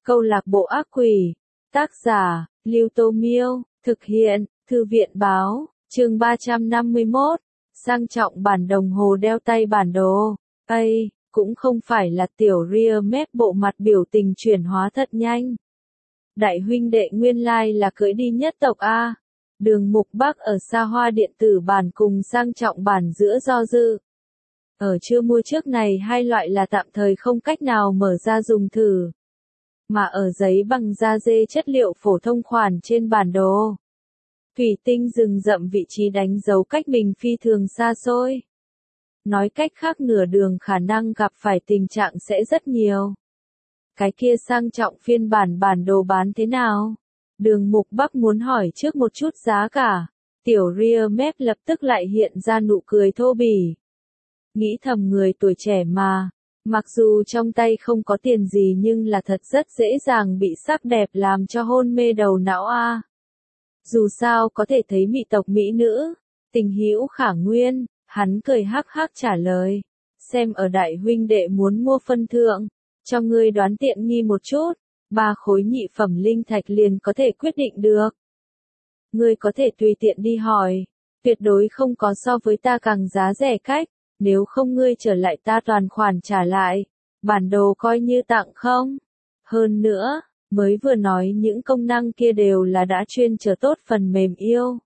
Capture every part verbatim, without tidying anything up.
Câu lạc bộ ác quỷ. Tác giả, Lưu Tô Miêu. Thực hiện, Thư viện Báo. Chương ba trăm năm mươi mốt. Sang trọng bản đồng hồ đeo tay bản đồ. Ây, cũng không phải là tiểu ria mép bộ mặt biểu tình chuyển hóa thật nhanh. Đại huynh đệ nguyên lai là cưỡi đi nhất tộc A. Đường Mục Bắc ở xa hoa điện tử bản cùng sang trọng bản giữa do dự. Ở chưa mua trước này hai loại là tạm thời không cách nào mở ra dùng thử. Mà ở giấy bằng da dê chất liệu phổ thông khoản trên bản đồ. Thủy tinh rừng rậm vị trí đánh dấu cách mình phi thường xa xôi. Nói cách khác nửa đường khả năng gặp phải tình trạng sẽ rất nhiều. Cái kia sang trọng phiên bản bản đồ bán thế nào? Đường Mục Bắc muốn hỏi trước một chút giá cả. Tiểu ria mép lập tức lại hiện ra nụ cười thô bỉ. Nghĩ thầm người tuổi trẻ mà. Mặc dù trong tay không có tiền gì nhưng là thật rất dễ dàng bị sắc đẹp làm cho hôn mê đầu não a. Dù sao có thể thấy mỹ tộc mỹ nữ, tình hữu khả nguyên, hắn cười hắc hắc trả lời. Xem ở đại huynh đệ muốn mua phân thượng, cho ngươi đoán tiện nghi một chút, ba khối nhị phẩm linh thạch liền có thể quyết định được. Ngươi có thể tùy tiện đi hỏi, tuyệt đối không có so với ta càng giá rẻ cách. Nếu không ngươi trở lại ta toàn khoản trả lại, bản đồ coi như tặng không. Hơn nữa, mới vừa nói những công năng kia đều là đã chuyên trở tốt phần mềm yêu.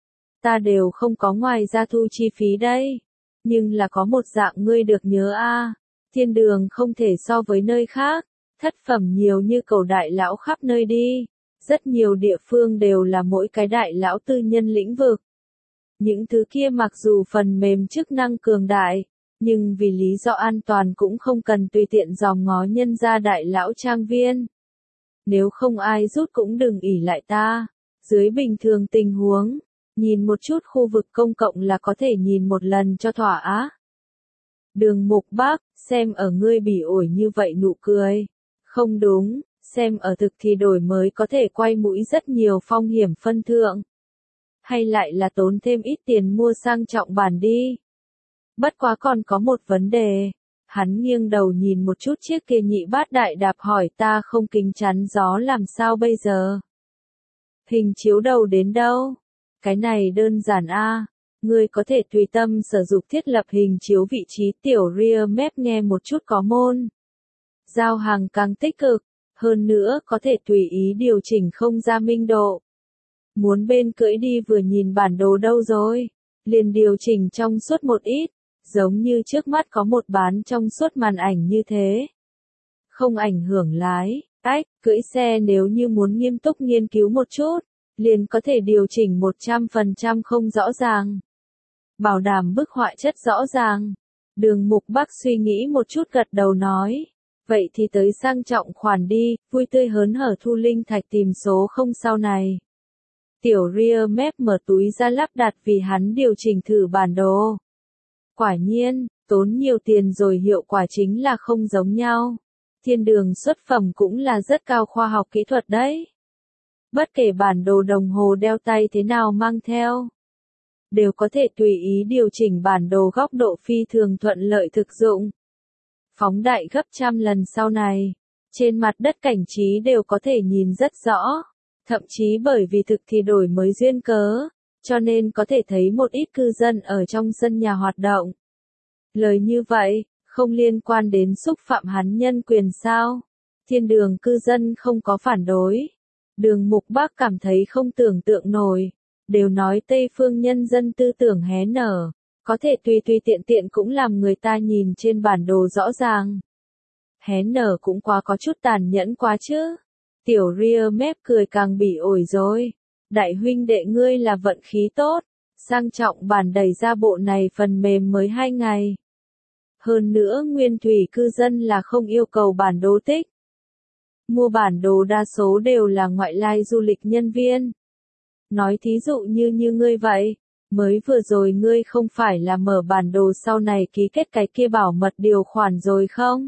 Ta đều không có ngoài ra thu chi phí đây. Nhưng là có một dạng ngươi được nhớ a, thiên đường không thể so với nơi khác, thất phẩm nhiều như cầu đại lão khắp nơi đi. Rất nhiều địa phương đều là mỗi cái đại lão tư nhân lĩnh vực. Những thứ kia mặc dù phần mềm chức năng cường đại, nhưng vì lý do an toàn cũng không cần tùy tiện dòm ngó nhân gia đại lão trang viên. Nếu không ai rút cũng đừng ỷ lại ta. Dưới bình thường tình huống, nhìn một chút khu vực công cộng là có thể nhìn một lần cho thỏa á. Đường Mục Bắc, xem ở ngươi bỉ ổi như vậy nụ cười. Không đúng, xem ở thực thì đổi mới có thể quay mũi rất nhiều phong hiểm phân thượng. Hay lại là tốn thêm ít tiền mua sang trọng bản đi. Bất quá còn có một vấn đề. Hắn nghiêng đầu nhìn một chút chiếc kia nhị bát đại đạp hỏi ta không kính chắn gió làm sao bây giờ. Hình chiếu đầu đến đâu? Cái này đơn giản a, ngươi có thể tùy tâm sử dụng thiết lập hình chiếu vị trí tiểu ria mép nghe một chút có môn. Giao hàng càng tích cực, hơn nữa có thể tùy ý điều chỉnh không gian minh độ. Muốn bên cưỡi đi vừa nhìn bản đồ đâu rồi, liền điều chỉnh trong suốt một ít, giống như trước mắt có một bán trong suốt màn ảnh như thế. Không ảnh hưởng lái, ách, cưỡi xe nếu như muốn nghiêm túc nghiên cứu một chút, liền có thể điều chỉnh một trăm phần trăm không rõ ràng. Bảo đảm bức họa chất rõ ràng. Đường Mục Bắc suy nghĩ một chút gật đầu nói. Vậy thì tới sang trọng khoản đi, vui tươi hớn hở thu linh thạch tìm số không sau này. Tiểu ria mép mở túi ra lắp đặt vì hắn điều chỉnh thử bản đồ. Quả nhiên, tốn nhiều tiền rồi hiệu quả chính là không giống nhau. Thiên đường xuất phẩm cũng là rất cao khoa học kỹ thuật đấy. Bất kể bản đồ đồng hồ đeo tay thế nào mang theo, đều có thể tùy ý điều chỉnh bản đồ góc độ phi thường thuận lợi thực dụng. Phóng đại gấp trăm lần sau này, trên mặt đất cảnh trí đều có thể nhìn rất rõ. Thậm chí bởi vì thực thì đổi mới duyên cớ, cho nên có thể thấy một ít cư dân ở trong sân nhà hoạt động. Lời như vậy, không liên quan đến xúc phạm hắn nhân quyền sao? Thiên đường cư dân không có phản đối. Đường Mục Bắc cảm thấy không tưởng tượng nổi. Đều nói Tây phương nhân dân tư tưởng hé nở, có thể tùy tùy tiện tiện cũng làm người ta nhìn trên bản đồ rõ ràng. Hé nở cũng quá có chút tàn nhẫn quá chứ. Tiểu ria mép cười càng bỉ ổi rồi. Đại huynh đệ ngươi là vận khí tốt. Sang trọng bản đẩy ra bộ này phần mềm mới hai ngày. Hơn nữa nguyên thủy cư dân là không yêu cầu bản đồ tích. Mua bản đồ đa số đều là ngoại lai du lịch nhân viên. Nói thí dụ như như ngươi vậy. Mới vừa rồi ngươi không phải là mở bản đồ sau này ký kết cái kia bảo mật điều khoản rồi không?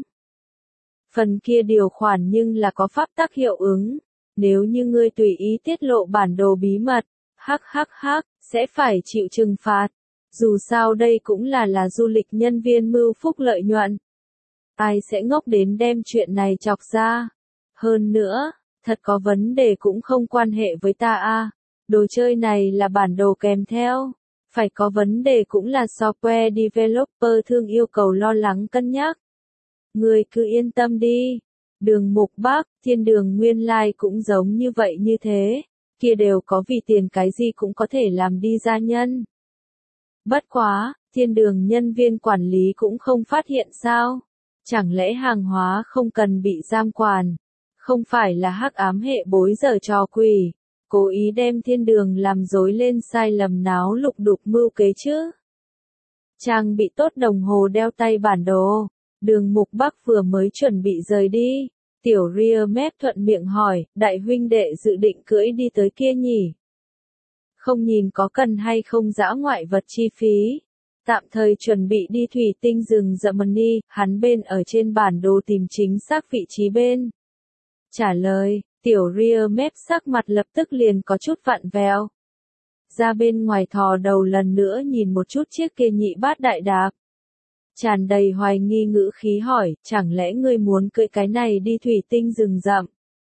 Phần kia điều khoản nhưng là có pháp tắc hiệu ứng. Nếu như ngươi tùy ý tiết lộ bản đồ bí mật, hắc hắc hắc, sẽ phải chịu trừng phạt. Dù sao đây cũng là là du lịch nhân viên mưu phúc lợi nhuận. Ai sẽ ngốc đến đem chuyện này chọc ra. Hơn nữa, thật có vấn đề cũng không quan hệ với ta a. Đồ chơi này là bản đồ kèm theo. Phải có vấn đề cũng là software developer thương yêu cầu lo lắng cân nhắc. Ngươi cứ yên tâm đi. Đường Mục Bắc, thiên đường nguyên lai cũng giống như vậy như thế. Kia đều có vì tiền cái gì cũng có thể làm đi gia nhân. Bất quá, thiên đường nhân viên quản lý cũng không phát hiện sao. Chẳng lẽ hàng hóa không cần bị giam quản. Không phải là hắc ám hệ bối giờ trò quỷ. Cố ý đem thiên đường làm rối lên sai lầm náo lục đục mưu kế chứ. Trang bị tốt đồng hồ đeo tay bản đồ. Đường Mục Bắc vừa mới chuẩn bị rời đi. Tiểu Ria Mép thuận miệng hỏi, đại huynh đệ dự định cưỡi đi tới kia nhỉ? Không nhìn có cần hay không dã ngoại vật chi phí. Tạm thời chuẩn bị đi thủy tinh rừng Germany, hắn bên ở trên bản đồ tìm chính xác vị trí bên. Trả lời, tiểu Ria Mép sắc mặt lập tức liền có chút vặn vẹo. Ra bên ngoài thò đầu lần nữa nhìn một chút chiếc kia nhị bát đại đạp. Tràn đầy hoài nghi ngữ khí hỏi, chẳng lẽ ngươi muốn cưỡi cái này đi thủy tinh rừng rậm?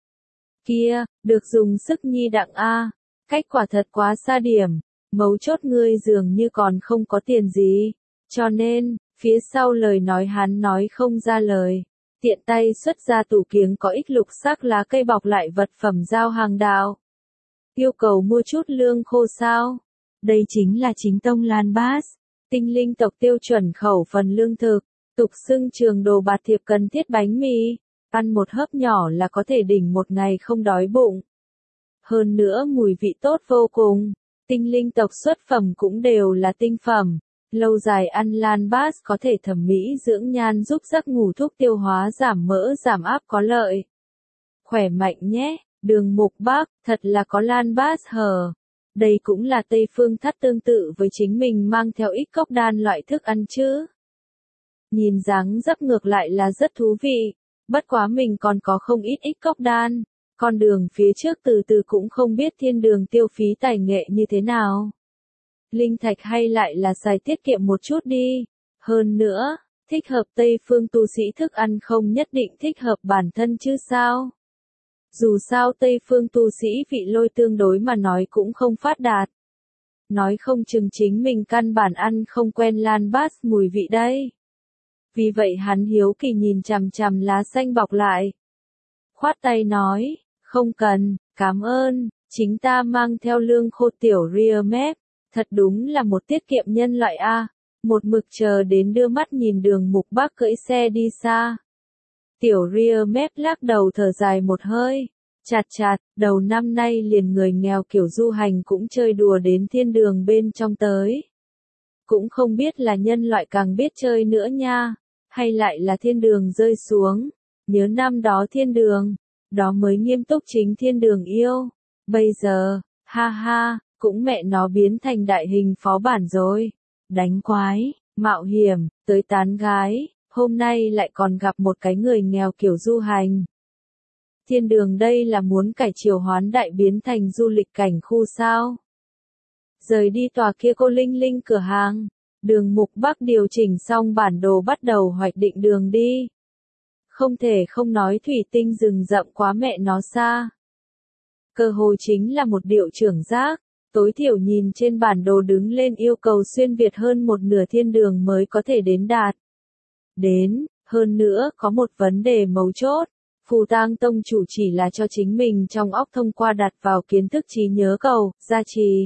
Kia, được dùng sức nhi đặng a, cách quả thật quá xa điểm, mấu chốt ngươi dường như còn không có tiền gì, cho nên, phía sau lời nói hắn nói không ra lời, tiện tay xuất ra tủ kiếng có ích lục sắc lá cây bọc lại vật phẩm giao hàng đạo. Yêu cầu mua chút lương khô sao? Đây chính là chính tông Lan Bass. Tinh linh tộc tiêu chuẩn khẩu phần lương thực, tục xưng trường đồ bạt thiệp cần thiết bánh mì, ăn một hớp nhỏ là có thể đỉnh một ngày không đói bụng. Hơn nữa mùi vị tốt vô cùng, tinh linh tộc xuất phẩm cũng đều là tinh phẩm, lâu dài ăn Lan Bass có thể thẩm mỹ dưỡng nhan giúp giấc ngủ thuốc tiêu hóa giảm mỡ giảm áp có lợi. Khỏe mạnh nhé, đường Mục Bắc, thật là có Lan Bass hờ. Đây cũng là Tây Phương Thắt tương tự với chính mình mang theo ít cốc đan loại thức ăn chứ. Nhìn dáng dấp ngược lại là rất thú vị, bất quá mình còn có không ít ít cốc đan, con đường phía trước từ từ cũng không biết thiên đường tiêu phí tài nghệ như thế nào. Linh thạch hay lại là xài tiết kiệm một chút đi, hơn nữa, thích hợp Tây Phương tu sĩ thức ăn không nhất định thích hợp bản thân chứ sao. Dù sao Tây Phương tu sĩ vị lôi tương đối mà nói cũng không phát đạt. Nói không chừng chính mình căn bản ăn không quen Lan Bass mùi vị đây. Vì vậy hắn hiếu kỳ nhìn chằm chằm lá xanh bọc lại. Khoát tay nói, không cần, cảm ơn, chính ta mang theo lương khô tiểu Ria Mép, thật đúng là một tiết kiệm nhân loại a. Một mực chờ đến đưa mắt nhìn đường Mục Bắc cưỡi xe đi xa. Tiểu Ria Mép lắc đầu thở dài một hơi, chạt chạt, đầu năm nay liền người nghèo kiểu du hành cũng chơi đùa đến thiên đường bên trong tới. Cũng không biết là nhân loại càng biết chơi nữa nha, hay lại là thiên đường rơi xuống, nhớ năm đó thiên đường, đó mới nghiêm túc chính thiên đường yêu, bây giờ, ha ha, cũng mẹ nó biến thành đại hình phó bản rồi, đánh quái, mạo hiểm, tới tán gái. Hôm nay lại còn gặp một cái người nghèo kiểu du hành. Thiên đường đây là muốn cải triều hoán đại biến thành du lịch cảnh khu sao? Rời đi tòa kia cô Linh Linh cửa hàng, đường Mục Bắc điều chỉnh xong bản đồ bắt đầu hoạch định đường đi. Không thể không nói thủy tinh rừng rậm quá mẹ nó xa. Cơ hội chính là một điệu trưởng giác, tối thiểu nhìn trên bản đồ đứng lên yêu cầu xuyên Việt hơn một nửa thiên đường mới có thể đến đạt. Đến, hơn nữa có một vấn đề mấu chốt, Phù Tang Tông chủ chỉ là cho chính mình trong óc thông qua đặt vào kiến thức trí nhớ cầu, gia trì.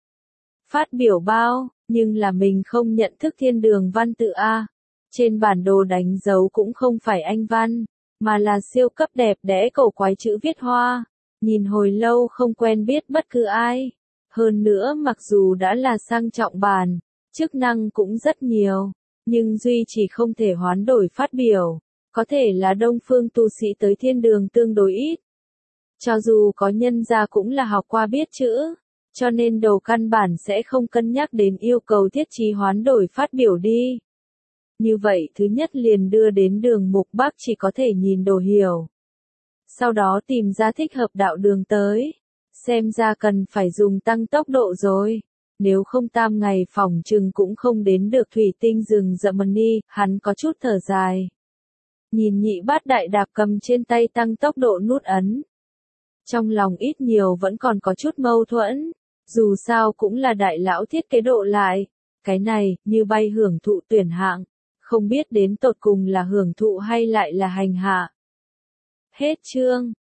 Phát biểu bao, nhưng là mình không nhận thức thiên đường văn tự A. Trên bản đồ đánh dấu cũng không phải Anh văn, mà là siêu cấp đẹp đẽ cổ quái chữ viết hoa, nhìn hồi lâu không quen biết bất cứ ai. Hơn nữa mặc dù đã là sang trọng bản, chức năng cũng rất nhiều. Nhưng duy chỉ không thể hoán đổi phát biểu, có thể là đông phương tu sĩ tới thiên đường tương đối ít. Cho dù có nhân gia cũng là học qua biết chữ, cho nên đầu căn bản sẽ không cân nhắc đến yêu cầu thiết trí hoán đổi phát biểu đi. Như vậy thứ nhất liền đưa đến đường Mục Bắc chỉ có thể nhìn đồ hiểu. Sau đó tìm ra thích hợp đạo đường tới, xem ra cần phải dùng tăng tốc độ rồi. Nếu không tam ngày phòng trừng cũng không đến được thủy tinh rừng Germany, hắn có chút thở dài. Nhìn nhị bát đại đạp cầm trên tay tăng tốc độ nút ấn. Trong lòng ít nhiều vẫn còn có chút mâu thuẫn. Dù sao cũng là đại lão thiết kế độ lại. Cái này, như bay hưởng thụ tuyển hạng. Không biết đến tột cùng là hưởng thụ hay lại là hành hạ. Hết chương.